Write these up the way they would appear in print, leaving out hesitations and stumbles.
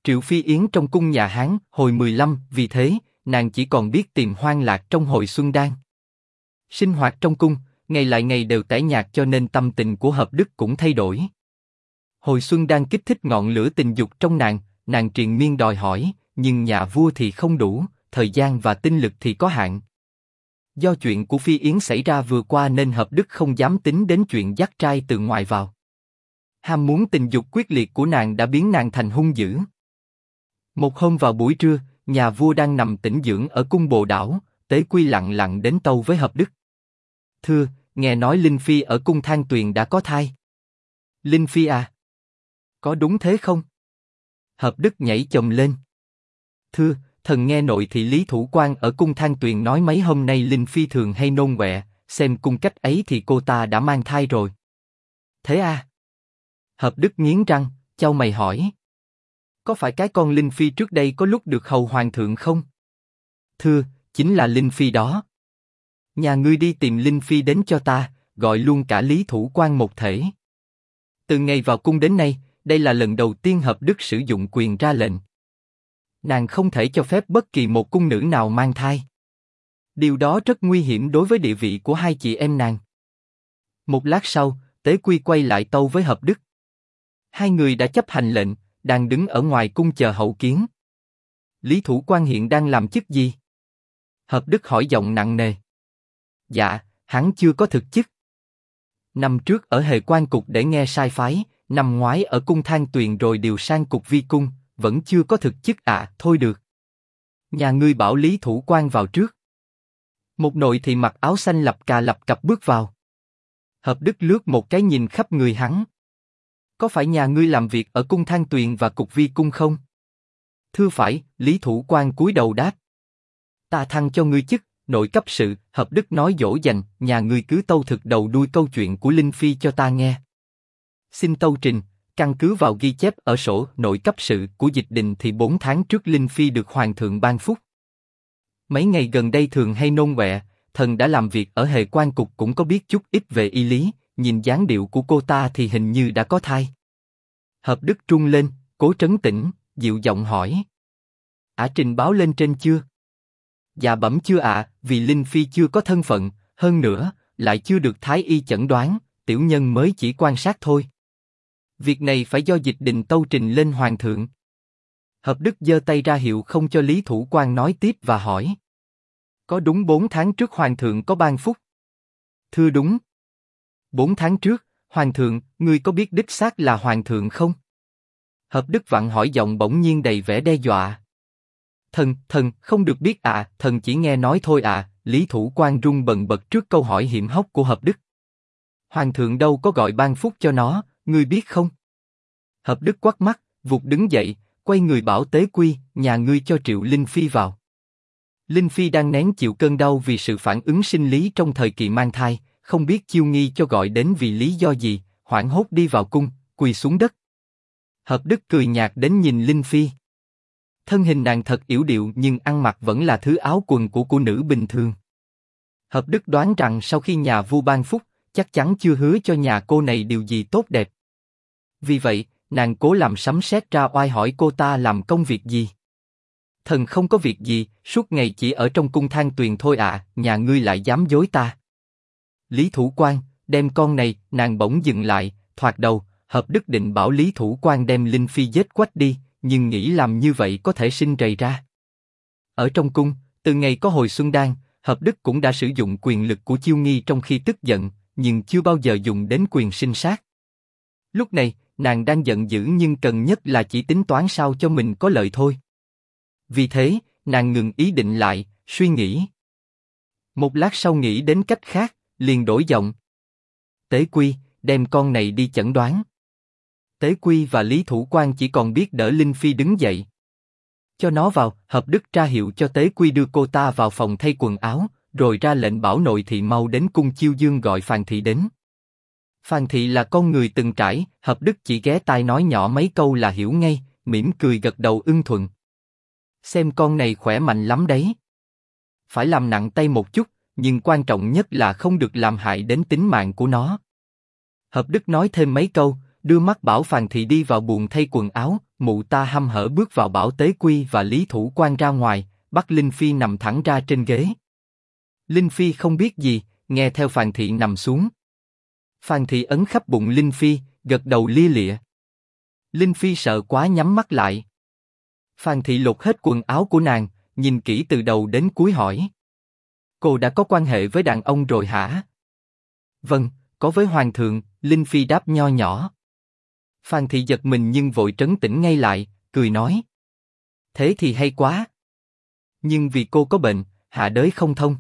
Triệu Phi Yến trong cung nhà Hán hồi 15, vì thế, nàng chỉ còn biết tìm hoang lạc trong hồi xuân đan. Sinh hoạt trong cung, ngày lại ngày đều tẻ nhạt cho nên tâm tình của Hợp Đức cũng thay đổi. Hồi xuân đang kích thích ngọn lửa tình dục trong nàng triền miên đòi hỏi, nhưng nhà vua thì không đủ, thời gian và tinh lực thì có hạn. Do chuyện của Phi Yến xảy ra vừa qua nên Hợp Đức không dám tính đến chuyện dắt trai từ ngoài vào. Ham muốn tình dục quyết liệt của nàng đã biến nàng thành hung dữ. Một hôm vào buổi trưa, nhà vua đang nằm tĩnh dưỡng ở cung Bồ Đảo, Tế Quy lặng lặng đến tâu với Hợp Đức. Thưa, nghe nói Linh Phi ở cung Thang Tuyền đã có thai. Linh Phi à? Có đúng thế không? Hợp Đức nhảy chồm lên. Thưa, thần nghe nội thị Lý Thủ Quan ở cung Thang Tuyền nói mấy hôm nay Linh Phi thường hay nôn ọe, xem cung cách ấy thì cô ta đã mang thai rồi. Thế à? Hợp Đức nghiến răng, chau mày hỏi. Có phải cái con Linh Phi trước đây có lúc được hầu hoàng thượng không? Thưa, chính là Linh Phi đó. Nhà ngươi đi tìm Linh Phi đến cho ta, gọi luôn cả Lý Thủ Quan một thể. Từ ngày vào cung đến nay, đây là lần đầu tiên Hợp Đức sử dụng quyền ra lệnh. Nàng không thể cho phép bất kỳ một cung nữ nào mang thai. Điều đó rất nguy hiểm đối với địa vị của hai chị em nàng. Một lát sau, Tế Quy quay lại tâu với Hợp Đức. Hai người đã chấp hành lệnh, đang đứng ở ngoài cung chờ hậu kiến. Lý Thủ Quan hiện đang làm chức gì? Hợp Đức hỏi giọng nặng nề. Dạ, hắn chưa có thực chức. Năm trước ở Hề Quan Cục để nghe sai phái, năm ngoái ở cung Thang Tuyền rồi điều sang cục Vi Cung, vẫn chưa có thực chức à? Thôi được. Nhà ngươi bảo Lý Thủ Quan vào trước. Một nội thị mặc áo xanh lập cập bước vào. Hợp Đức lướt một cái nhìn khắp người hắn. Có phải nhà ngươi làm việc ở cung Thang Tuyền và cục Vi Cung không? Thưa phải, Lý Thủ Quan cúi đầu đáp. Ta thăng cho ngươi chức nội cấp sự. Hợp Đức nói dỗ dành, nhà ngươi cứ tâu thực đầu đuôi câu chuyện của Linh Phi cho ta nghe. Xin tâu trình, căn cứ vào ghi chép ở sổ nội cấp sự của Dịch Đình thì 4 tháng trước Linh Phi được hoàng thượng ban phúc. Mấy ngày gần đây thường hay nôn ọe, thần đã làm việc ở Hề Quan Cục cũng có biết chút ít về y lý, nhìn dáng điệu của cô ta thì hình như đã có thai. Hợp Đức trung lên, cố trấn tĩnh, dịu giọng hỏi. Trình báo lên trên chưa? Dạ bẩm chưa ạ, vì Linh Phi chưa có thân phận, hơn nữa, lại chưa được Thái Y chẩn đoán, tiểu nhân mới chỉ quan sát thôi. Việc này phải do Dịch Đình tâu trình lên hoàng thượng. Hợp Đức giơ tay ra hiệu không cho Lý Thủ Quan nói tiếp và hỏi. Có đúng 4 tháng trước hoàng thượng có ban phúc? Thưa đúng. 4 tháng trước, hoàng thượng, ngươi có biết đích xác là hoàng thượng không? Hợp Đức vặn hỏi giọng bỗng nhiên đầy vẻ đe dọa. Thần không được biết ạ, thần chỉ nghe nói thôi ạ. Lý Thủ Quan run bần bật trước câu hỏi hiểm hóc của Hợp Đức. Hoàng thượng đâu có gọi ban phúc cho nó, ngươi biết không? Hợp Đức quắt mắt, vụt đứng dậy, quay người bảo Tế Quy, nhà ngươi cho Triệu Linh Phi vào. Linh Phi đang nén chịu cơn đau vì sự phản ứng sinh lý trong thời kỳ mang thai, không biết Chiêu Nghi cho gọi đến vì lý do gì, hoảng hốt đi vào cung, quỳ xuống đất. Hợp Đức cười nhạt đến nhìn Linh Phi. Thân hình nàng thật yểu điệu nhưng ăn mặc vẫn là thứ áo quần của nữ bình thường. Hợp Đức đoán rằng sau khi nhà vua ban phúc, chắc chắn chưa hứa cho nhà cô này điều gì tốt đẹp. Vì vậy, nàng cố làm sấm sét ra oai hỏi cô ta làm công việc gì. Thần không có việc gì, suốt ngày chỉ ở trong cung Thang Tuyền thôi ạ, nhà ngươi lại dám dối ta. Lý Thủ Quan, đem con này, nàng bỗng dừng lại, thoạt đầu, Hợp Đức định bảo Lý Thủ Quan đem Linh Phi giết quách đi, nhưng nghĩ làm như vậy có thể sinh rầy ra. Ở trong cung, từ ngày có hồi xuân đan, Hợp Đức cũng đã sử dụng quyền lực của Chiêu Nghi trong khi tức giận, nhưng chưa bao giờ dùng đến quyền sinh sát. Lúc này, nàng đang giận dữ nhưng cần nhất là chỉ tính toán sao cho mình có lợi thôi. Vì thế, nàng ngừng ý định lại, suy nghĩ. Một lát sau nghĩ đến cách khác, liền đổi giọng. Tế Quy, đem con này đi chẩn đoán. Tế Quy và Lý Thủ Quan chỉ còn biết đỡ Linh Phi đứng dậy. Cho nó vào, Hợp Đức ra hiệu cho Tế Quy đưa cô ta vào phòng thay quần áo, rồi ra lệnh bảo nội thị mau đến cung Chiêu Dương gọi Phàn Thị đến. Phàn Thị là con người từng trải, Hợp Đức chỉ ghé tai nói nhỏ mấy câu là hiểu ngay, mỉm cười gật đầu ưng thuận. Xem con này khỏe mạnh lắm đấy. Phải làm nặng tay một chút, nhưng quan trọng nhất là không được làm hại đến tính mạng của nó. Hợp Đức nói thêm mấy câu, đưa mắt bảo Phàn Thị đi vào buồng thay quần áo, mụ ta hăm hở bước vào bảo Tế Quy và Lý Thủ Quan ra ngoài, bắt Linh Phi nằm thẳng ra trên ghế. Linh Phi không biết gì, nghe theo Phàn Thị nằm xuống. Phàn Thị ấn khắp bụng Linh Phi, gật đầu lia lịa. Linh Phi sợ quá nhắm mắt lại. Phàn Thị lột hết quần áo của nàng, nhìn kỹ từ đầu đến cuối hỏi. Cô đã có quan hệ với đàn ông rồi hả? Vâng, có với hoàng thượng, Linh Phi đáp nho nhỏ. Phàn Thị giật mình nhưng vội trấn tĩnh ngay lại, cười nói. Thế thì hay quá. Nhưng vì cô có bệnh, hạ đới không thông.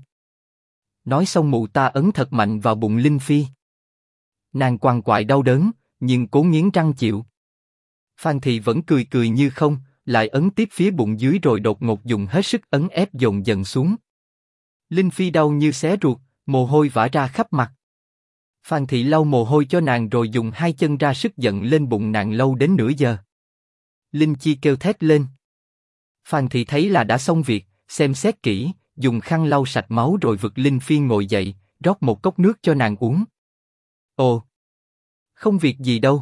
Nói xong mụ ta ấn thật mạnh vào bụng Linh Phi. Nàng quằn quại đau đớn, nhưng cố nghiến răng chịu. Phàn Thị vẫn cười cười như không, lại ấn tiếp phía bụng dưới rồi đột ngột dùng hết sức ấn ép dồn dần xuống. Linh Phi đau như xé ruột, mồ hôi vã ra khắp mặt. Phàn Thị lau mồ hôi cho nàng rồi dùng hai chân ra sức giận lên bụng nàng lâu đến nửa giờ. Linh Chi kêu thét lên. Phàn Thị thấy là đã xong việc, xem xét kỹ, dùng khăn lau sạch máu rồi vực Linh Phi ngồi dậy, rót một cốc nước cho nàng uống. Ồ, không việc gì đâu.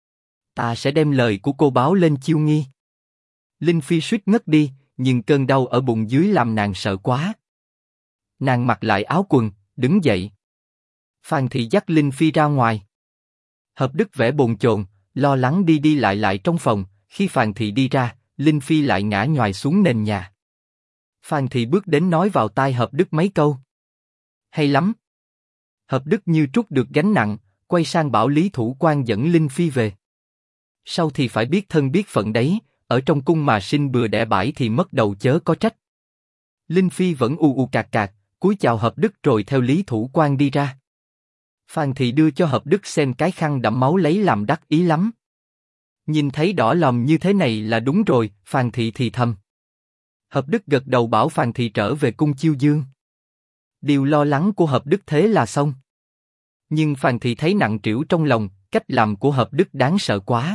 Ta sẽ đem lời của cô báo lên Chiêu Nghi. Linh Phi suýt ngất đi, nhưng cơn đau ở bụng dưới làm nàng sợ quá. Nàng mặc lại áo quần, đứng dậy. Phàn Thị dắt Linh Phi ra ngoài. Hợp Đức vẻ bồn chồn, lo lắng đi đi lại trong phòng. Khi Phàn Thị đi ra, Linh Phi lại ngã nhoài xuống nền nhà. Phàn Thị bước đến nói vào tai Hợp Đức mấy câu. Hay lắm. Hợp Đức như trút được gánh nặng, quay sang bảo Lý Thủ Quan dẫn Linh Phi về. Sau thì phải biết thân biết phận đấy, ở trong cung mà sinh bừa đẻ bãi thì mất đầu chớ có trách. Linh Phi vẫn cạc cạc, cúi chào Hợp Đức rồi theo Lý Thủ Quan đi ra. Phàn Thị đưa cho Hợp Đức xem cái khăn đẫm máu lấy làm đắc ý lắm. Nhìn thấy đỏ lòm như thế này là đúng rồi, Phàn Thị thì thầm. Hợp Đức gật đầu bảo Phàn Thị trở về cung Chiêu Dương. Điều lo lắng của Hợp Đức thế là xong. Nhưng Phàn Thị thấy nặng trĩu trong lòng, cách làm của Hợp Đức đáng sợ quá.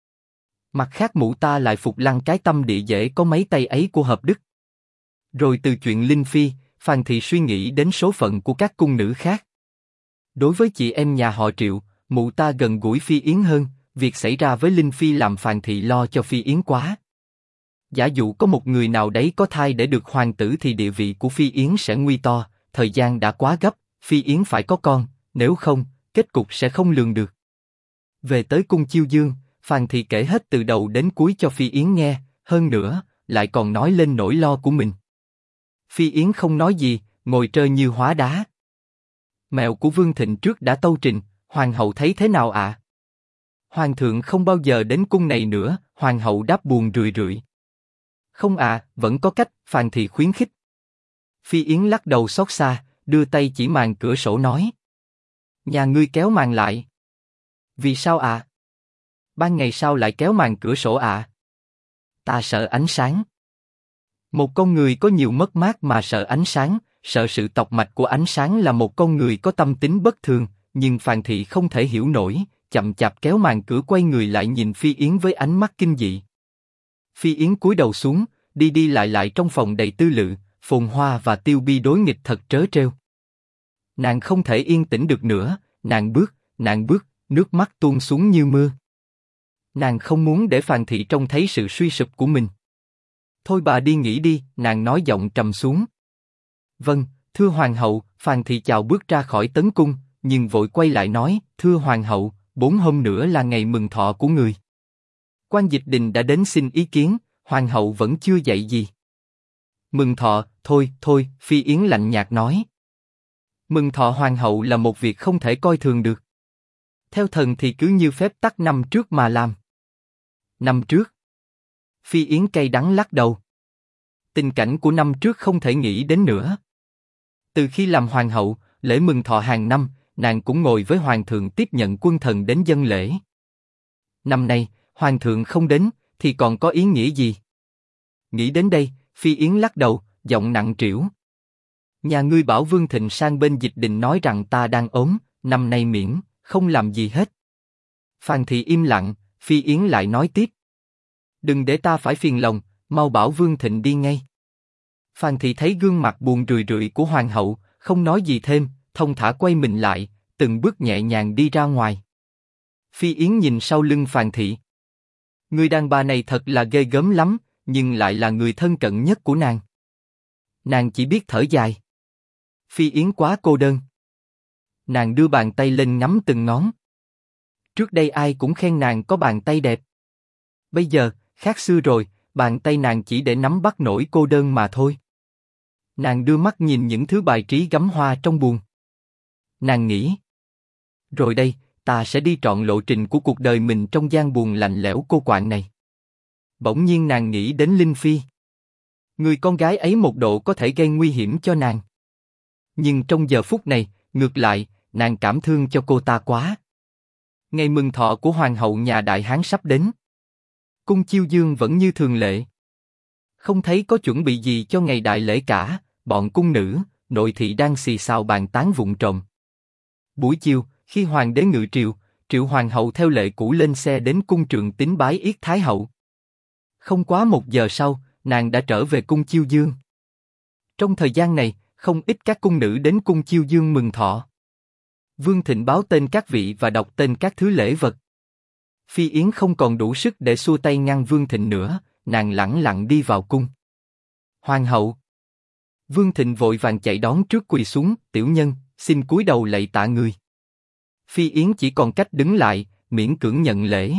Mặt khác mụ ta lại phục lăng cái tâm địa dễ có mấy tay ấy của Hợp Đức. Rồi từ chuyện Linh Phi, Phàn Thị suy nghĩ đến số phận của các cung nữ khác. Đối với chị em nhà họ Triệu, mụ ta gần gũi Phi Yến hơn, việc xảy ra với Linh Phi làm Phàn Thị lo cho Phi Yến quá. Giả dụ có một người nào đấy có thai để được hoàng tử thì địa vị của Phi Yến sẽ nguy to, thời gian đã quá gấp, Phi Yến phải có con, nếu không, kết cục sẽ không lường được. Về tới cung Chiêu Dương, Phàn Thị kể hết từ đầu đến cuối cho Phi Yến nghe, hơn nữa, lại còn nói lên nỗi lo của mình. Phi Yến không nói gì, ngồi trơ như hóa đá. Mẹo của Vương Thịnh trước đã tâu trình, hoàng hậu thấy thế nào ạ? Hoàng thượng không bao giờ đến cung này nữa, hoàng hậu đáp buồn rười rượi. Không ạ, vẫn có cách, Phàn Thị khuyến khích. Phi Yến lắc đầu xót xa, đưa tay chỉ màn cửa sổ nói. Nhà ngươi kéo màn lại. Vì sao ạ? Ban ngày sao lại kéo màn cửa sổ ạ? Ta sợ ánh sáng. Một con người có nhiều mất mát mà sợ ánh sáng, sợ sự tọc mạch của ánh sáng là một con người có tâm tính bất thường, nhưng Phàn Thị không thể hiểu nổi, chậm chạp kéo màn cửa quay người lại nhìn Phi Yến với ánh mắt kinh dị. Phi Yến cúi đầu xuống, đi đi lại trong phòng đầy tư lự, phồn hoa và tiêu bi đối nghịch thật trớ trêu. Nàng không thể yên tĩnh được nữa, nàng bước, nước mắt tuôn xuống như mưa. Nàng không muốn để Phàn Thị trông thấy sự suy sụp của mình. Thôi bà đi nghỉ đi, nàng nói giọng trầm xuống. Vâng, thưa hoàng hậu, Phàn Thị chào bước ra khỏi tấn cung, nhưng vội quay lại nói, thưa hoàng hậu, 4 hôm nữa là ngày mừng thọ của người. Quan Dịch Đình đã đến xin ý kiến, hoàng hậu vẫn chưa dạy gì. Mừng thọ, thôi, Phi Yến lạnh nhạt nói. Mừng thọ hoàng hậu là một việc không thể coi thường được. Theo thần thì cứ như phép tắc năm trước mà làm. Năm trước? Phi Yến cay đắng lắc đầu. Tình cảnh của năm trước không thể nghĩ đến nữa. Từ khi làm hoàng hậu, lễ mừng thọ hàng năm, nàng cũng ngồi với hoàng thượng tiếp nhận quân thần đến dâng lễ. Năm nay, hoàng thượng không đến, thì còn có ý nghĩa gì? Nghĩ đến đây, Phi Yến lắc đầu, giọng nặng trĩu. Nhà ngươi bảo Vương Thịnh sang bên Dịch Đình nói rằng ta đang ốm, năm nay miễn, không làm gì hết. Phàn Thị im lặng, Phi Yến lại nói tiếp. Đừng để ta phải phiền lòng, mau bảo Vương Thịnh đi ngay. Phàn Thị thấy gương mặt buồn rười rượi của hoàng hậu, không nói gì thêm, thong thả quay mình lại, từng bước nhẹ nhàng đi ra ngoài. Phi Yến nhìn sau lưng Phàn Thị. Người đàn bà này thật là ghê gớm lắm, nhưng lại là người thân cận nhất của nàng. Nàng chỉ biết thở dài. Phi Yến quá cô đơn. Nàng đưa bàn tay lên ngắm từng ngón. Trước đây ai cũng khen nàng có bàn tay đẹp. Bây giờ, khác xưa rồi, bàn tay nàng chỉ để nắm bắt nỗi cô đơn mà thôi. Nàng đưa mắt nhìn những thứ bài trí gắm hoa trong buồng. Nàng nghĩ. Rồi đây, ta sẽ đi trọn lộ trình của cuộc đời mình trong gian buồng lạnh lẽo cô quạnh này. Bỗng nhiên nàng nghĩ đến Linh Phi. Người con gái ấy một độ có thể gây nguy hiểm cho nàng. Nhưng trong giờ phút này, ngược lại, nàng cảm thương cho cô ta quá. Ngày mừng thọ của hoàng hậu nhà Đại Hán sắp đến. Cung Chiêu Dương vẫn như thường lệ. Không thấy có chuẩn bị gì cho ngày đại lễ cả, bọn cung nữ, nội thị đang xì xào bàn tán vụng trộm. Buổi chiều, khi hoàng đế ngự triều, Triệu hoàng hậu theo lệ cũ lên xe đến cung Trượng Tín bái yết thái hậu. Không quá 1 giờ sau, nàng đã trở về cung Chiêu Dương. Trong thời gian này, không ít các cung nữ đến cung Chiêu Dương mừng thọ. Vương Thịnh báo tên các vị và đọc tên các thứ lễ vật. Phi Yến không còn đủ sức để xua tay ngăn Vương Thịnh nữa, nàng lẳng lặng đi vào cung. Hoàng hậu. Vương Thịnh vội vàng chạy đón trước quỳ xuống, tiểu nhân, xin cúi đầu lạy tạ người. Phi Yến chỉ còn cách đứng lại, miễn cưỡng nhận lễ.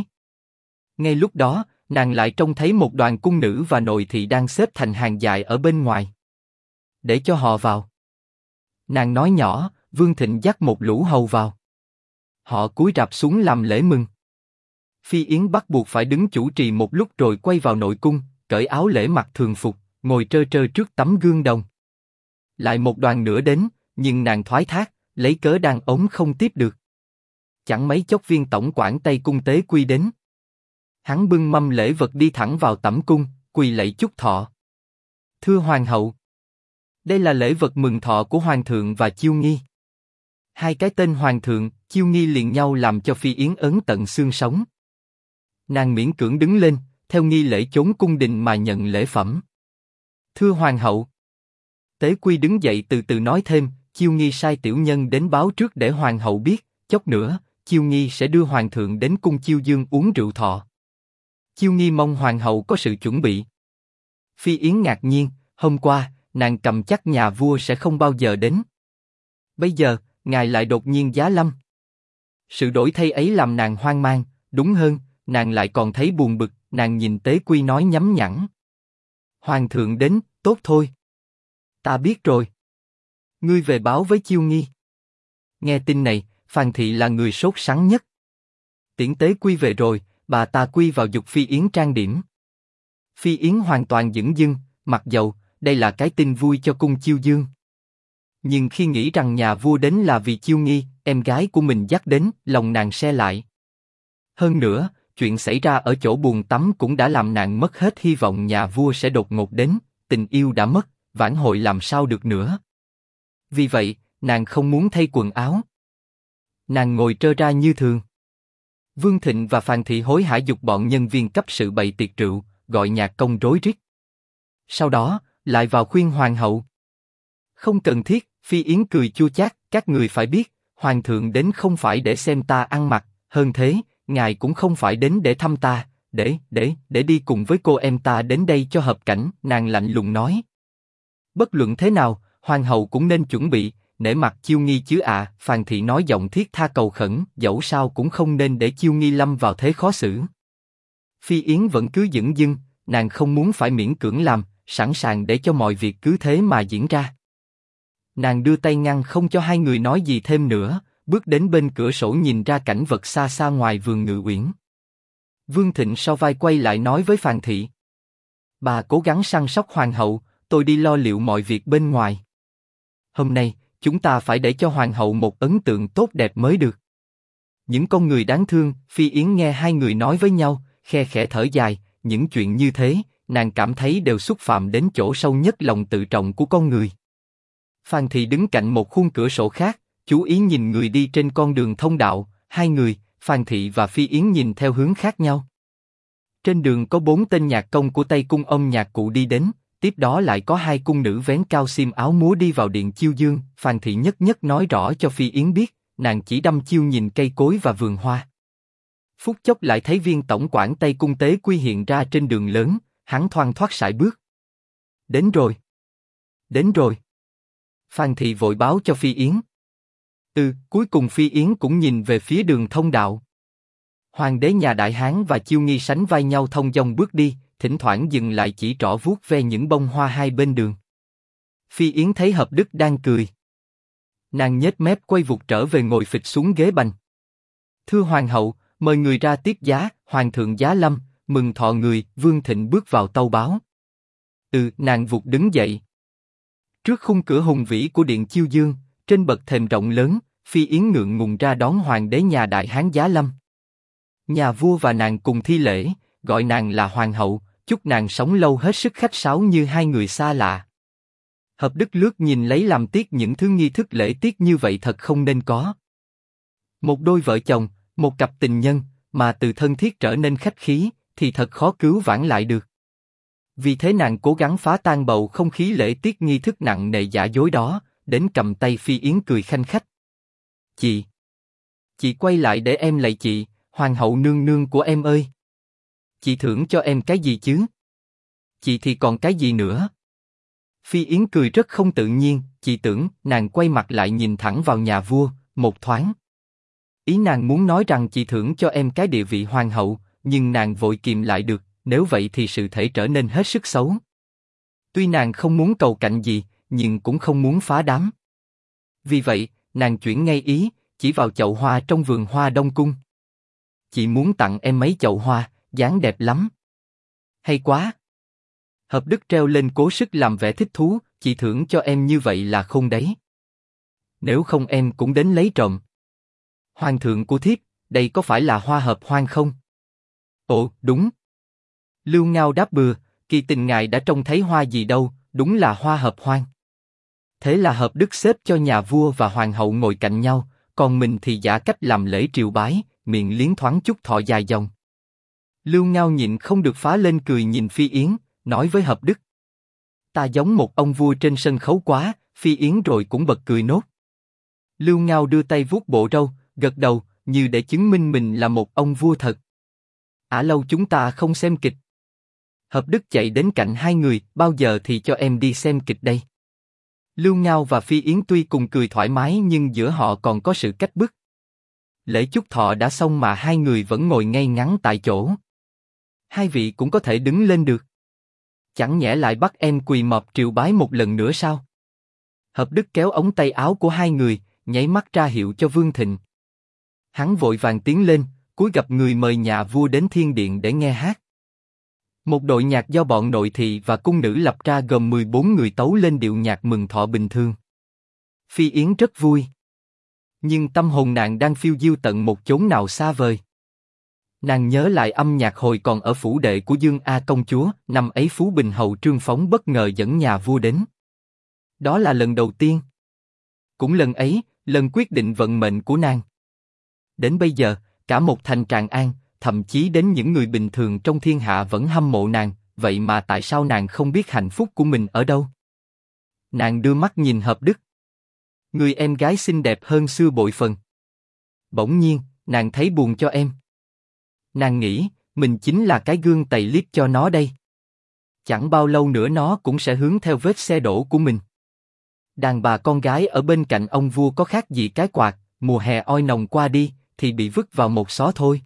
Ngay lúc đó, nàng lại trông thấy một đoàn cung nữ và nội thị đang xếp thành hàng dài ở bên ngoài. Để cho họ vào. Nàng nói nhỏ, Vương Thịnh dắt một lũ hầu vào. Họ cúi rạp xuống làm lễ mừng. Phi Yến bắt buộc phải đứng chủ trì một lúc rồi quay vào nội cung, cởi áo lễ mặc thường phục, ngồi trơ trơ trước tấm gương đồng. Lại một đoàn nữa đến, nhưng nàng thoái thác, lấy cớ đang ốm không tiếp được. Chẳng mấy chốc viên tổng quản Tây Cung Tế Quy đến. Hắn bưng mâm lễ vật đi thẳng vào tẩm cung, quỳ lạy chúc thọ. Thưa hoàng hậu, đây là lễ vật mừng thọ của hoàng thượng và Chiêu Nghi. Hai cái tên hoàng thượng, Chiêu Nghi liền nhau làm cho Phi Yến ớn tận xương sống. Nàng miễn cưỡng đứng lên, theo nghi lễ chốn cung đình mà nhận lễ phẩm. Thưa hoàng hậu. Tế Quy đứng dậy từ từ nói thêm, Chiêu Nghi sai tiểu nhân đến báo trước để hoàng hậu biết, chốc nữa, Chiêu Nghi sẽ đưa hoàng thượng đến cung Chiêu Dương uống rượu thọ. Chiêu Nghi mong hoàng hậu có sự chuẩn bị. Phi Yến ngạc nhiên, hôm qua, nàng cầm chắc nhà vua sẽ không bao giờ đến. Bây giờ, ngài lại đột nhiên giá lâm. Sự đổi thay ấy làm nàng hoang mang, đúng hơn, nàng lại còn thấy buồn bực, nàng nhìn Tế Quy nói nhắm nhẵn. Hoàng thượng đến, tốt thôi. Ta biết rồi. Ngươi về báo với Chiêu Nghi. Nghe tin này, Phàn Thị là người sốt sắng nhất. Tiễn Tế Quy về rồi, bà ta quy vào giục Phi Yến trang điểm. Phi Yến hoàn toàn dửng dưng, mặc dầu, đây là cái tin vui cho cung Chiêu Dương. Nhưng khi nghĩ rằng nhà vua đến là vì Chiêu Nghi, em gái của mình dắt đến, lòng nàng se lại. Hơn nữa, chuyện xảy ra ở chỗ buồng tắm cũng đã làm nàng mất hết hy vọng nhà vua sẽ đột ngột đến, tình yêu đã mất, vãn hồi làm sao được nữa. Vì vậy, nàng không muốn thay quần áo. Nàng ngồi trơ ra như thường. Vương Thịnh và Phàn Thị hối hả giục bọn nhân viên cấp sự bày tiệc rượu, gọi nhạc công rối rít. Sau đó, lại vào khuyên hoàng hậu. Không cần thiết, Phi Yến cười chua chát, các người phải biết, hoàng thượng đến không phải để xem ta ăn mặc, hơn thế, ngài cũng không phải đến để thăm ta, để đi cùng với cô em ta đến đây cho hợp cảnh, nàng lạnh lùng nói. Bất luận thế nào, hoàng hậu cũng nên chuẩn bị, nể mặt Chiêu Nghi chứ ạ. Phàn Thị nói giọng thiết tha cầu khẩn, dẫu sao cũng không nên để Chiêu Nghi lâm vào thế khó xử. Phi Yến vẫn cứ dửng dưng, nàng không muốn phải miễn cưỡng làm, sẵn sàng để cho mọi việc cứ thế mà diễn ra. Nàng đưa tay ngăn không cho hai người nói gì thêm nữa, bước đến bên cửa sổ nhìn ra cảnh vật xa xa ngoài vườn Ngự Uyển. Vương Thịnh sau vai quay lại nói với Phàn Thị: bà cố gắng săn sóc hoàng hậu, tôi đi lo liệu mọi việc bên ngoài. Hôm nay, chúng ta phải để cho hoàng hậu một ấn tượng tốt đẹp mới được. Những con người đáng thương. Phi Yến nghe hai người nói với nhau, khe khẽ thở dài, những chuyện như thế, nàng cảm thấy đều xúc phạm đến chỗ sâu nhất lòng tự trọng của con người. Phàn Thị đứng cạnh một khung cửa sổ khác, chú ý nhìn người đi trên con đường thông đạo, hai người, Phàn Thị và Phi Yến nhìn theo hướng khác nhau. Trên đường có 4 tên nhạc công của Tây Cung ông nhạc cụ đi đến, tiếp đó lại có 2 cung nữ vén cao xiêm áo múa đi vào điện Chiêu Dương. Phàn Thị nhất nhất nói rõ cho Phi Yến biết, nàng chỉ đăm chiêu nhìn cây cối và vườn hoa. Phút chốc lại thấy viên tổng quản Tây Cung Tế Quy hiện ra trên đường lớn, hắn thoăn thoắt sải bước. Đến rồi. Đến rồi. Phan Thị vội báo cho Phi Yến. Cuối cùng Phi Yến cũng nhìn về phía đường thông đạo. Hoàng đế nhà Đại Hán và Chiêu Nghi sánh vai nhau thông dong bước đi, thỉnh thoảng dừng lại chỉ trỏ vuốt ve những bông hoa hai bên đường. Phi Yến thấy Hợp Đức đang cười. Nàng nhếch mép quay vụt trở về ngồi phịch xuống ghế bành. Thưa hoàng hậu, mời người ra tiếp giá, hoàng thượng giá lâm, mừng thọ người. Vương Thịnh bước vào tâu báo. Nàng vụt đứng dậy. Trước khung cửa hùng vĩ của điện Chiêu Dương, trên bậc thềm rộng lớn, Phi Yến ngượng ngùng ra đón hoàng đế nhà Đại Hán giá lâm. Nhà vua và nàng cùng thi lễ, gọi nàng là hoàng hậu, chúc nàng sống lâu hết sức khách sáo như hai người xa lạ. Hợp Đức lướt nhìn lấy làm tiếc những thứ nghi thức lễ tiết như vậy thật không nên có. Một đôi vợ chồng, một cặp tình nhân, mà từ thân thiết trở nên khách khí, thì thật khó cứu vãn lại được. Vì thế nàng cố gắng phá tan bầu không khí lễ tiết nghi thức nặng nề giả dối đó, đến cầm tay Phi Yến cười khanh khách. Chị quay lại để em lạy chị, hoàng hậu nương nương của em ơi. Chị thưởng cho em cái gì chứ? Chị thì còn cái gì nữa? Phi Yến cười rất không tự nhiên, chị tưởng. Nàng quay mặt lại nhìn thẳng vào nhà vua, một thoáng. Ý nàng muốn nói rằng chị thưởng cho em cái địa vị hoàng hậu, nhưng nàng vội kìm lại được, nếu vậy thì sự thể trở nên hết sức xấu. Tuy nàng không muốn cầu cạnh gì, nhưng cũng không muốn phá đám. Vì vậy, nàng chuyển ngay ý, chỉ vào chậu hoa trong vườn hoa Đông Cung. Chị muốn tặng em mấy chậu hoa, dáng đẹp lắm. Hay quá. Hợp Đức treo lên cố sức làm vẻ thích thú, chị thưởng cho em như vậy là khôn đấy. Nếu không em cũng đến lấy trộm. Hoàng thượng của thiếp, đây có phải là hoa hợp hoang không? Ồ, đúng. Lưu Ngao đáp bừa, kỳ tình ngài đã trông thấy hoa gì đâu, đúng là hoa hợp hoang. Thế là Hợp Đức xếp cho nhà vua và hoàng hậu ngồi cạnh nhau, còn mình thì giả cách làm lễ triều bái, miệng liến thoáng chút thọ dài dòng. Lưu Ngao nhịn không được phá lên cười nhìn Phi Yến, nói với Hợp Đức. Ta giống một ông vua trên sân khấu quá. Phi Yến rồi cũng bật cười nốt. Lưu Ngao đưa tay vuốt bộ râu, gật đầu, như để chứng minh mình là một ông vua thật. Lâu chúng ta không xem kịch. Hợp Đức chạy đến cạnh hai người, bao giờ thì cho em đi xem kịch đây? Lưu Ngao và Phi Yến tuy cùng cười thoải mái nhưng giữa họ còn có sự cách bức. Lễ chúc thọ đã xong mà hai người vẫn ngồi ngay ngắn tại chỗ. Hai vị cũng có thể đứng lên được. Chẳng nhẽ lại bắt em quỳ mọp triều bái một lần nữa sao? Hợp Đức kéo ống tay áo của hai người, nháy mắt ra hiệu cho Vương Thịnh. Hắn vội vàng tiến lên, cúi gập người mời nhà vua đến thiên điện để nghe hát. Một đội nhạc do bọn nội thị và cung nữ lập ra gồm 14 người tấu lên điệu nhạc mừng thọ bình thường. Phi Yến rất vui. Nhưng tâm hồn nàng đang phiêu diêu tận một chốn nào xa vời. Nàng nhớ lại âm nhạc hồi còn ở phủ đệ của Dương A công chúa, năm ấy Phú Bình hầu Trương Phóng bất ngờ dẫn nhà vua đến. Đó là lần đầu tiên. Cũng lần ấy, lần quyết định vận mệnh của nàng. Đến bây giờ, cả một thành Tràng An, thậm chí đến những người bình thường trong thiên hạ vẫn hâm mộ nàng, vậy mà tại sao nàng không biết hạnh phúc của mình ở đâu? Nàng đưa mắt nhìn Hợp Đức. Người em gái xinh đẹp hơn xưa bội phần. Bỗng nhiên, nàng thấy buồn cho em. Nàng nghĩ, mình chính là cái gương tày liếc cho nó đây. Chẳng bao lâu nữa nó cũng sẽ hướng theo vết xe đổ của mình. Đàn bà con gái ở bên cạnh ông vua có khác gì cái quạt, mùa hè oi nồng qua đi, thì bị vứt vào một xó thôi.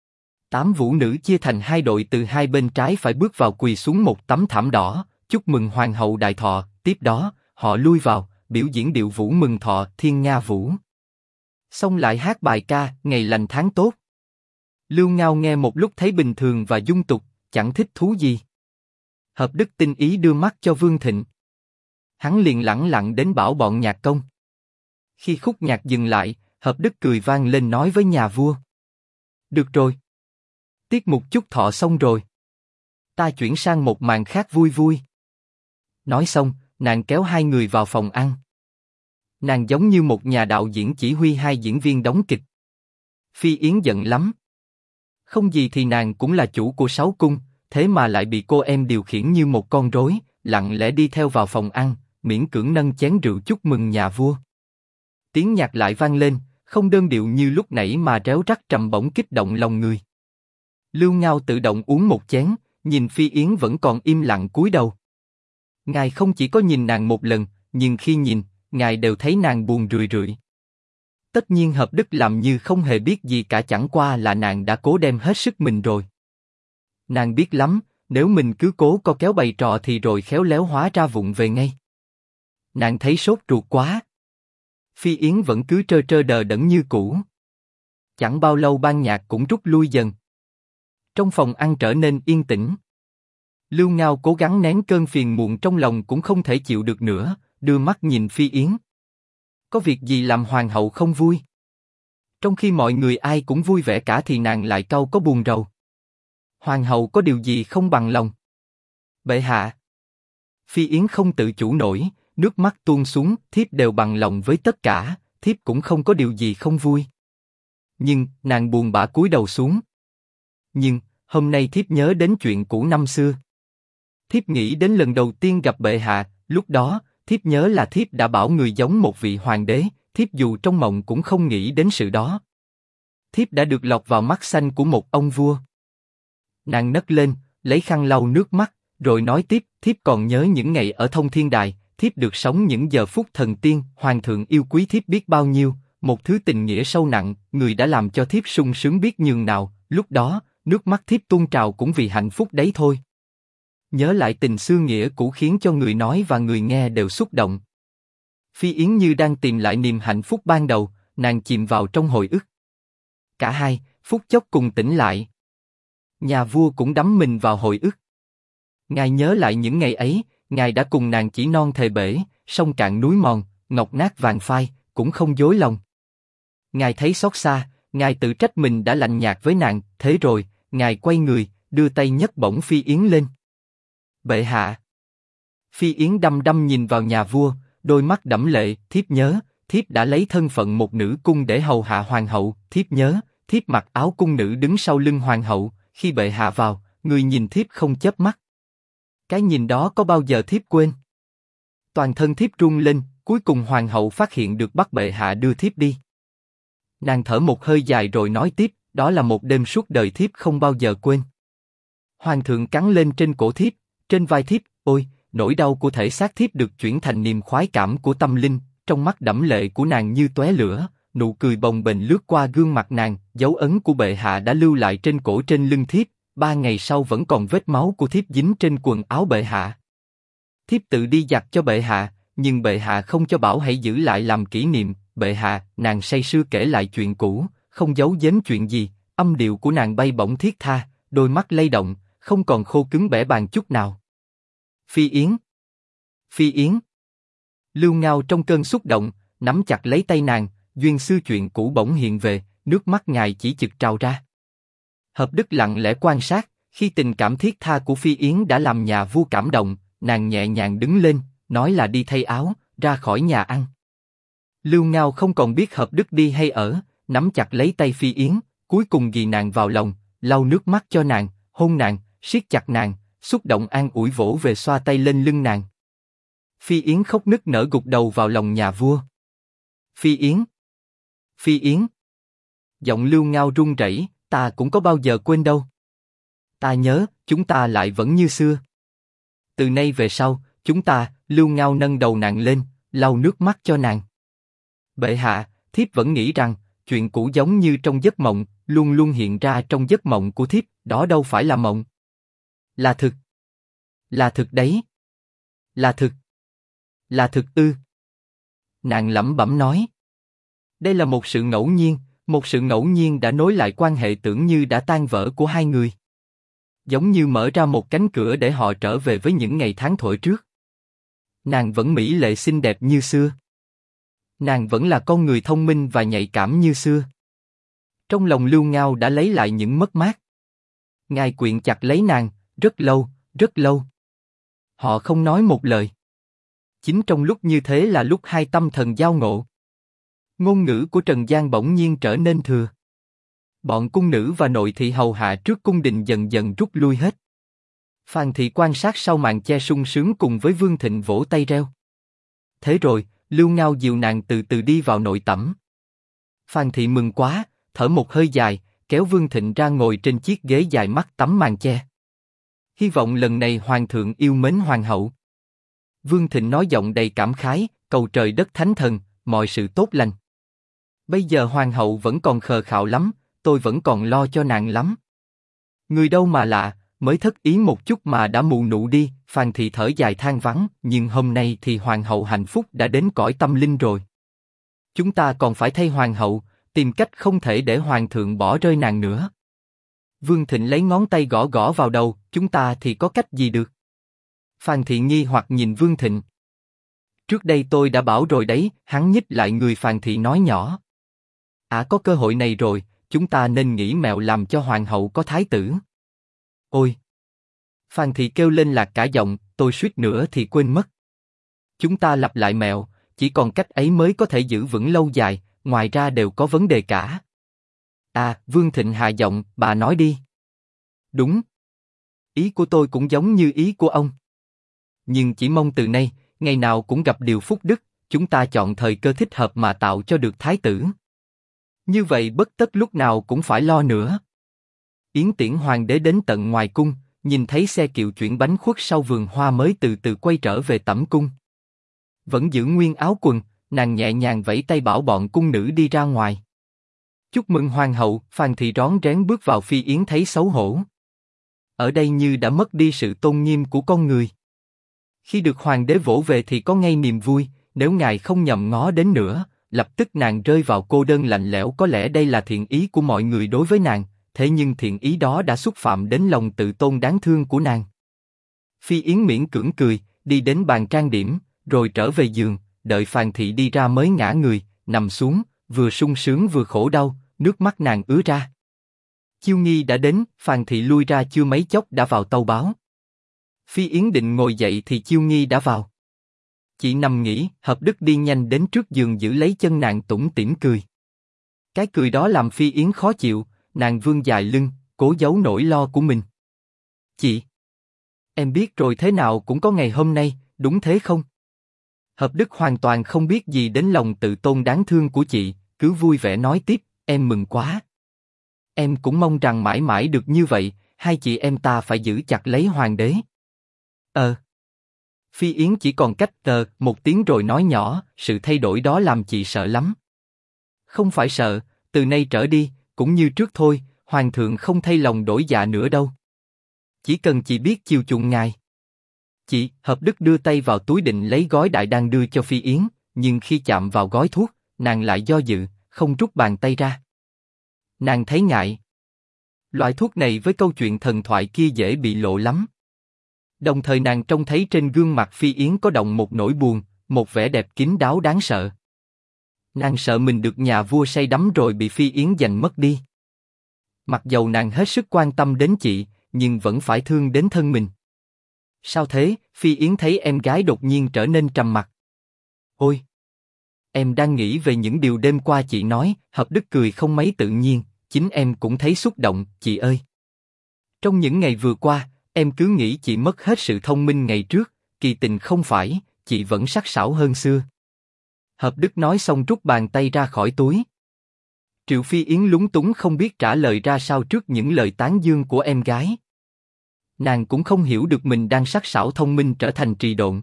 8 vũ nữ chia thành hai đội từ hai bên trái phải bước vào quỳ xuống một tấm thảm đỏ, chúc mừng hoàng hậu đại thọ, tiếp đó, họ lui vào, biểu diễn điệu vũ mừng thọ Thiên Nga Vũ. Xong lại hát bài ca, ngày lành tháng tốt. Lưu Ngao nghe một lúc thấy bình thường và dung tục, chẳng thích thú gì. Hợp Đức tinh ý đưa mắt cho Vương Thịnh. Hắn liền lẳng lặng đến bảo bọn nhạc công. Khi khúc nhạc dừng lại, Hợp Đức cười vang lên nói với nhà vua. Được rồi. Tiết mục chúc thọ xong rồi. Ta chuyển sang một màn khác vui vui. Nói xong, nàng kéo hai người vào phòng ăn. Nàng giống như một nhà đạo diễn chỉ huy hai diễn viên đóng kịch. Phi Yến giận lắm. Không gì thì nàng cũng là chủ của 6 cung, thế mà lại bị cô em điều khiển như một con rối, lặng lẽ đi theo vào phòng ăn, miễn cưỡng nâng chén rượu chúc mừng nhà vua. Tiếng nhạc lại vang lên, không đơn điệu như lúc nãy mà réo rắt trầm bổng kích động lòng người. Lưu Ngao tự động uống một chén, nhìn Phi Yến vẫn còn im lặng cúi đầu. Ngài không chỉ có nhìn nàng một lần, nhưng khi nhìn, ngài đều thấy nàng buồn rười rượi. Tất nhiên Hợp Đức làm như không hề biết gì cả, chẳng qua là nàng đã cố đem hết sức mình rồi. Nàng biết lắm, nếu mình cứ cố co kéo bày trò thì rồi khéo léo hóa ra vụng về ngay. Nàng thấy sốt ruột quá. Phi Yến vẫn cứ trơ trơ đờ đẫn như cũ. Chẳng bao lâu ban nhạc cũng rút lui dần. Trong phòng ăn trở nên yên tĩnh. Lưu Ngao cố gắng nén cơn phiền muộn trong lòng cũng không thể chịu được nữa, đưa mắt nhìn Phi Yến. Có việc gì làm hoàng hậu không vui? Trong khi mọi người ai cũng vui vẻ cả thì nàng lại cau có buồn rầu. Hoàng hậu có điều gì không bằng lòng? Bệ hạ. Phi Yến không tự chủ nổi, nước mắt tuôn xuống, thiếp đều bằng lòng với tất cả, thiếp cũng không có điều gì không vui. Nhưng, nàng buồn bã cúi đầu xuống. Nhưng, hôm nay thiếp nhớ đến chuyện cũ năm xưa. Thiếp nghĩ đến lần đầu tiên gặp bệ hạ, lúc đó, thiếp nhớ là thiếp đã bảo người giống một vị hoàng đế, thiếp dù trong mộng cũng không nghĩ đến sự đó. Thiếp đã được lọt vào mắt xanh của một ông vua. Nàng nấc lên, lấy khăn lau nước mắt, rồi nói tiếp, thiếp còn nhớ những ngày ở Thông Thiên Đài, thiếp được sống những giờ phút thần tiên, hoàng thượng yêu quý thiếp biết bao nhiêu, một thứ tình nghĩa sâu nặng, người đã làm cho thiếp sung sướng biết nhường nào, lúc đó, nước mắt thiếp tuôn trào cũng vì hạnh phúc đấy thôi. Nhớ lại tình xưa nghĩa cũ khiến cho người nói và người nghe đều xúc động. Phi Yến như đang tìm lại niềm hạnh phúc ban đầu, nàng chìm vào trong hồi ức. Cả hai, phút chốc cùng tỉnh lại. Nhà vua cũng đắm mình vào hồi ức. Ngài nhớ lại những ngày ấy, ngài đã cùng nàng chỉ non thề bể, sông cạn núi mòn, ngọc nát vàng phai, cũng không dối lòng. Ngài thấy xót xa, ngài tự trách mình đã lạnh nhạt với nàng, thế rồi, ngài quay người, đưa tay nhấc bổng Phi Yến lên. Bệ hạ. Phi Yến đăm đăm nhìn vào nhà vua, đôi mắt đẫm lệ, thiếp nhớ, thiếp đã lấy thân phận một nữ cung để hầu hạ hoàng hậu, thiếp nhớ, thiếp mặc áo cung nữ đứng sau lưng hoàng hậu, khi bệ hạ vào, người nhìn thiếp không chớp mắt. Cái nhìn đó có bao giờ thiếp quên? Toàn thân thiếp run lên, cuối cùng hoàng hậu phát hiện được bắt bệ hạ đưa thiếp đi. Nàng thở một hơi dài rồi nói tiếp, đó là một đêm suốt đời thiếp không bao giờ quên. Hoàng thượng cắn lên trên cổ thiếp, trên vai thiếp, ôi, nỗi đau của thể xác thiếp được chuyển thành niềm khoái cảm của tâm linh, trong mắt đẫm lệ của nàng như tóe lửa, nụ cười bồng bềnh lướt qua gương mặt nàng, dấu ấn của bệ hạ đã lưu lại trên cổ trên lưng thiếp, 3 ngày sau vẫn còn vết máu của thiếp dính trên quần áo bệ hạ. Thiếp tự đi giặt cho bệ hạ, nhưng bệ hạ không cho bảo hãy giữ lại làm kỷ niệm, bệ hạ, nàng say sưa kể lại chuyện cũ, không giấu giếm chuyện gì, âm điệu của nàng bay bổng thiết tha, đôi mắt lay động, không còn khô cứng bẽ bàng chút nào. Phi Yến. Phi Yến. Lưu Ngao trong cơn xúc động, nắm chặt lấy tay nàng, duyên xưa chuyện cũ bỗng hiện về, nước mắt ngài chỉ chực trào ra. Hợp Đức lặng lẽ quan sát, khi tình cảm thiết tha của Phi Yến đã làm nhà vua cảm động, nàng nhẹ nhàng đứng lên, nói là đi thay áo, ra khỏi nhà ăn. Lưu Ngao không còn biết Hợp Đức đi hay ở, nắm chặt lấy tay Phi Yến, cuối cùng ghi nàng vào lòng, lau nước mắt cho nàng, hôn nàng, siết chặt nàng, xúc động an ủi vỗ về xoa tay lên lưng nàng. Phi Yến khóc nức nở gục đầu vào lòng nhà vua. Phi Yến. Phi Yến. Giọng Lưu Ngao run rẩy, ta cũng có bao giờ quên đâu. Ta nhớ, chúng ta lại vẫn như xưa. Từ nay về sau, chúng ta, Lưu Ngao nâng đầu nàng lên, lau nước mắt cho nàng. Bệ hạ, thiếp vẫn nghĩ rằng, chuyện cũ giống như trong giấc mộng, luôn luôn hiện ra trong giấc mộng của thiếp, đó đâu phải là mộng. Là thực. Là thực đấy. Là thực. Là thực ư. Nàng lẩm bẩm nói. Đây là một sự ngẫu nhiên đã nối lại quan hệ tưởng như đã tan vỡ của hai người. Giống như mở ra một cánh cửa để họ trở về với những ngày tháng thuở trước. Nàng vẫn mỹ lệ xinh đẹp như xưa. Nàng vẫn là con người thông minh và nhạy cảm như xưa. Trong lòng Lưu Ngao đã lấy lại những mất mát. Ngài quyện chặt lấy nàng, rất lâu, rất lâu. Họ không nói một lời. Chính trong lúc như thế là lúc hai tâm thần giao ngộ. Ngôn ngữ của Trần Gian bỗng nhiên trở nên thừa. Bọn cung nữ và nội thị hầu hạ trước cung đình dần dần rút lui hết. Phàn thị quan sát sau màn che sung sướng cùng với Vương Thịnh vỗ tay reo. Thế rồi, Lưu Ngao dìu nàng từ từ đi vào nội tẩm. Phan Thị mừng quá, thở một hơi dài, kéo Vương Thịnh ra ngồi trên chiếc ghế dài mắt tấm màn che. Hy vọng lần này hoàng thượng yêu mến hoàng hậu. Vương Thịnh nói giọng đầy cảm khái, cầu trời đất thánh thần, mọi sự tốt lành. Bây giờ hoàng hậu vẫn còn khờ khạo lắm, tôi vẫn còn lo cho nàng lắm. Người đâu mà lạ, mới thất ý một chút mà đã mù nụ đi. Phan Thị thở dài than vắng, nhưng hôm nay thì hoàng hậu hạnh phúc đã đến cõi tâm linh rồi. Chúng ta còn phải thay hoàng hậu, tìm cách không thể để hoàng thượng bỏ rơi nàng nữa. Vương Thịnh lấy ngón tay gõ gõ vào đầu, chúng ta thì có cách gì được? Phan Thị nghi hoặc nhìn Vương Thịnh. Trước đây tôi đã bảo rồi đấy, hắn nhích lại người Phan Thị nói nhỏ. Có cơ hội này rồi, chúng ta nên nghĩ mẹo làm cho hoàng hậu có thái tử. Ôi! Phan Thị kêu lên lạc cả giọng, tôi suýt nữa thì quên mất. Chúng ta lặp lại mẹo, chỉ còn cách ấy mới có thể giữ vững lâu dài, ngoài ra đều có vấn đề cả. Vương Thịnh hạ giọng, bà nói đi. Đúng. Ý của tôi cũng giống như ý của ông. Nhưng chỉ mong từ nay, ngày nào cũng gặp điều phúc đức, chúng ta chọn thời cơ thích hợp mà tạo cho được thái tử. Như vậy bất tất lúc nào cũng phải lo nữa. Yến tiễn hoàng đế đến tận ngoài cung, nhìn thấy xe kiệu chuyển bánh khuất sau vườn hoa mới từ từ quay trở về tẩm cung. Vẫn giữ nguyên áo quần, nàng nhẹ nhàng vẫy tay bảo bọn cung nữ đi ra ngoài. Chúc mừng hoàng hậu. Phan Thị rón rén bước vào. Phi Yến thấy xấu hổ. Ở đây như đã mất đi sự tôn nghiêm của con người. Khi được hoàng đế vỗ về thì có ngay niềm vui, nếu ngài không nhòm ngó đến nữa, lập tức nàng rơi vào cô đơn lạnh lẽo. Có lẽ đây là thiện ý của mọi người đối với nàng, thế nhưng thiện ý đó đã xúc phạm đến lòng tự tôn đáng thương của nàng. Phi Yến miễn cưỡng cười, đi đến bàn trang điểm, rồi trở về giường, đợi Phan Thị đi ra mới ngã người, nằm xuống, vừa sung sướng vừa khổ đau, nước mắt nàng ứa ra. Chiêu nghi đã đến, Phan Thị lui ra chưa mấy chốc đã vào tâu báo. Phi Yến định ngồi dậy thì Chiêu nghi đã vào. Chị nằm nghỉ, Hợp Đức đi nhanh đến trước giường giữ lấy chân nàng tủm tỉm cười. Cái cười đó làm Phi Yến khó chịu, nàng vươn dài lưng, cố giấu nỗi lo của mình. Chị, em biết rồi, thế nào cũng có ngày hôm nay, đúng thế không? Hợp Đức hoàn toàn không biết gì đến lòng tự tôn đáng thương của chị, cứ vui vẻ nói tiếp, em mừng quá. Em cũng mong rằng mãi mãi được như vậy, hai chị em ta phải giữ chặt lấy hoàng đế. Phi Yến chỉ còn cách một tiếng rồi nói nhỏ, sự thay đổi đó làm chị sợ lắm. Không phải sợ, từ nay trở đi, cũng như trước thôi, hoàng thượng không thay lòng đổi dạ nữa đâu. Chỉ cần chị biết chiều chuộng ngài. Chị, Hợp Đức đưa tay vào túi định lấy gói đại đan đưa cho Phi Yến, nhưng khi chạm vào gói thuốc, nàng lại do dự, không rút bàn tay ra. Nàng thấy ngại. Loại thuốc này với câu chuyện thần thoại kia dễ bị lộ lắm. Đồng thời nàng trông thấy trên gương mặt Phi Yến có đọng một nỗi buồn, một vẻ đẹp kín đáo đáng sợ. Nàng sợ mình được nhà vua say đắm rồi bị Phi Yến giành mất đi. Mặc dầu nàng hết sức quan tâm đến chị, nhưng vẫn phải thương đến thân mình. Sao thế? Phi Yến thấy em gái đột nhiên trở nên trầm mặc. Ôi! Em đang nghĩ về những điều đêm qua chị nói. Hợp Đức cười không mấy tự nhiên, chính em cũng thấy xúc động, chị ơi. Trong những ngày vừa qua, em cứ nghĩ chị mất hết sự thông minh ngày trước, kỳ tình không phải, chị vẫn sắc sảo hơn xưa. Hợp Đức nói xong rút bàn tay ra khỏi túi. Triệu Phi Yến lúng túng không biết trả lời ra sao trước những lời tán dương của em gái. Nàng cũng không hiểu được mình đang sắc sảo thông minh trở thành trì độn.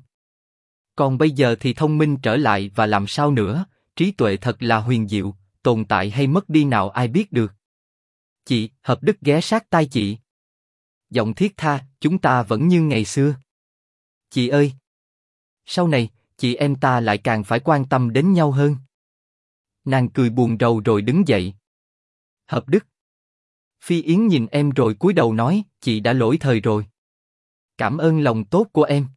Còn bây giờ thì thông minh trở lại và làm sao nữa, trí tuệ thật là huyền diệu, tồn tại hay mất đi nào ai biết được. Chị, Hợp Đức ghé sát tai chị. Giọng thiết tha, chúng ta vẫn như ngày xưa. Chị ơi! Sau này, chị em ta lại càng phải quan tâm đến nhau hơn. Nàng cười buồn rầu rồi đứng dậy. Hợp Đức. Phi Yến nhìn em rồi cúi đầu nói, chị đã lỗi thời rồi. Cảm ơn lòng tốt của em.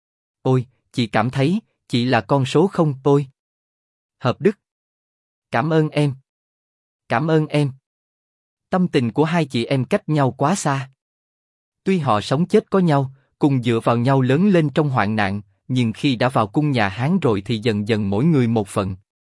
Ôi, chị cảm thấy, chị là con số không tôi. Hợp Đức. Cảm ơn em. Cảm ơn em. Tâm tình của hai chị em cách nhau quá xa. Tuy họ sống chết có nhau, cùng dựa vào nhau lớn lên trong hoạn nạn, nhưng khi đã vào cung nhà Hán rồi thì dần dần mỗi người một phận.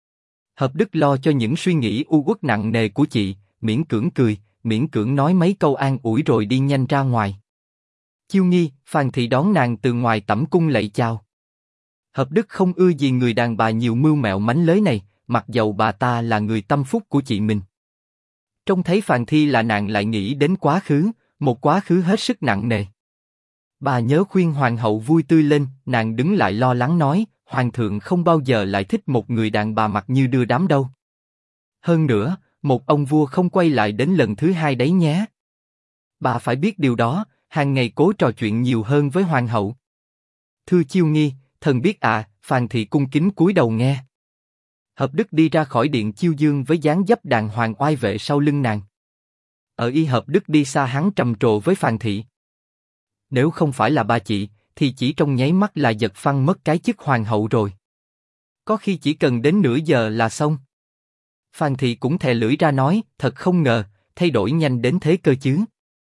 Hợp Đức lo cho những suy nghĩ u uất nặng nề của chị, miễn cưỡng cười, miễn cưỡng nói mấy câu an ủi rồi đi nhanh ra ngoài. Chiêu nghi, Phan Thị đón nàng từ ngoài tẩm cung lạy chào. Hợp Đức không ưa gì người đàn bà nhiều mưu mẹo mánh lới này, mặc dầu bà ta là người tâm phúc của chị mình. Trông thấy Phàn Thi là nàng lại nghĩ đến quá khứ, một quá khứ hết sức nặng nề. Bà nhớ khuyên hoàng hậu vui tươi lên, nàng đứng lại lo lắng nói, hoàng thượng không bao giờ lại thích một người đàn bà mặt như đưa đám đâu. Hơn nữa, một ông vua không quay lại đến lần thứ hai đấy nhé. Bà phải biết điều đó, hàng ngày cố trò chuyện nhiều hơn với hoàng hậu. Thưa Chiêu Nghi, thần biết ạ. Phàn Thị cung kính cúi đầu nghe. Hợp Đức đi ra khỏi điện Chiêu Dương với dáng dấp đàng hoàng oai vệ sau lưng nàng. Ở y Hợp Đức đi xa hắn trầm trồ với Phàn Thị. Nếu không phải là ba chị, thì chỉ trong nháy mắt là giật phăng mất cái chức hoàng hậu rồi. Có khi chỉ cần đến nửa giờ là xong. Phàn Thị cũng thè lưỡi ra nói, thật không ngờ, thay đổi nhanh đến thế cơ chứ.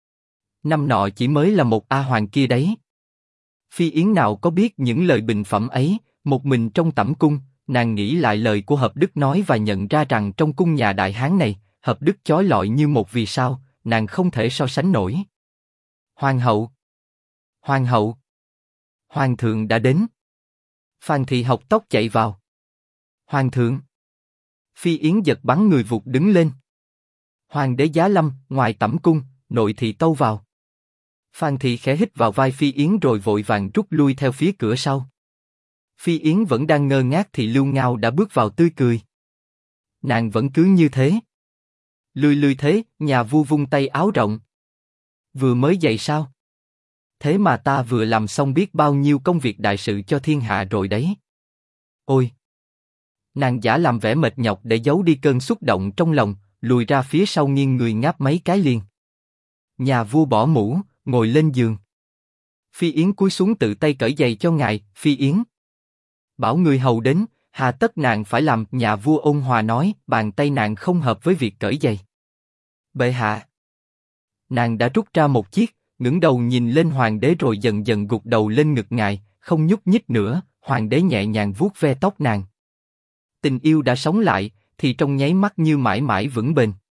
Năm nọ chỉ mới là một A Hoàng kia đấy. Phi Yến nào có biết những lời bình phẩm ấy, một mình trong tẩm cung, nàng nghĩ lại lời của Hợp Đức nói và nhận ra rằng trong cung nhà Đại Hán này, Hợp Đức chói lọi như một vì sao, nàng không thể so sánh nổi. Hoàng hậu! Hoàng hậu! Hoàng thượng đã đến. Phàn Thị học tốc chạy vào. Hoàng thượng! Phi Yến giật bắn người vụt đứng lên. Hoàng đế giá lâm, ngoài tẩm cung, nội thị tâu vào. Phàn Thị khẽ hít vào vai Phi Yến rồi vội vàng rút lui theo phía cửa sau. Phi Yến vẫn đang ngơ ngác thì Lưu Ngao đã bước vào tươi cười. Nàng vẫn cứ như thế. Lười lười thế, nhà vua vung tay áo rộng. Vừa mới dậy sao? Thế mà ta vừa làm xong biết bao nhiêu công việc đại sự cho thiên hạ rồi đấy. Ôi! Nàng giả làm vẻ mệt nhọc để giấu đi cơn xúc động trong lòng, lùi ra phía sau nghiêng người ngáp mấy cái liền. Nhà vua bỏ mũ, ngồi lên giường. Phi Yến cúi xuống tự tay cởi giày cho ngài. Phi Yến bảo người hầu đến, hà tất nàng phải làm. Nhà vua ôn hòa nói, bàn tay nàng không hợp với việc cởi giày. Bệ hạ. Nàng đã rút ra một chiếc, ngẩng đầu nhìn lên hoàng đế rồi dần dần gục đầu lên ngực ngài, không nhúc nhích nữa. Hoàng đế nhẹ nhàng vuốt ve tóc nàng. Tình yêu đã sống lại, thì trong nháy mắt như mãi mãi vững bền.